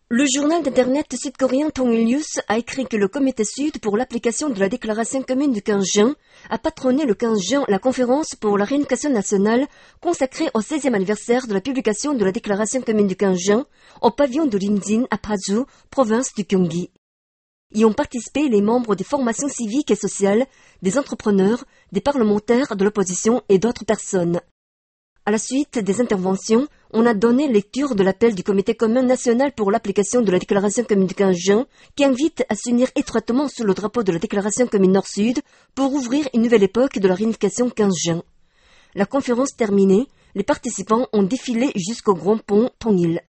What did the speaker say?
Le journal d'internet sud-coréen Tongil News a écrit que le Comité Sud pour l'application de la déclaration commune du 15 juin a patronné le 15 juin la conférence pour la réunification nationale consacrée au 16e anniversaire de la publication de la déclaration commune du 15 juin au pavillon de Rimjin à Paju, province du Gyeonggi. Y ont participé les membres des formations civiques et sociales, des entrepreneurs, des parlementaires de l'opposition et d'autres personnes. À la suite des interventions, on a donné lecture de l'appel du Comité commun national pour l'application de la déclaration commune du 15 juin qui invite à s'unir étroitement sous le drapeau de la déclaration commune Nord-Sud pour ouvrir une nouvelle époque de la réunification 15 juin. La conférence terminée, les participants ont défilé jusqu'au grand pont Tongil.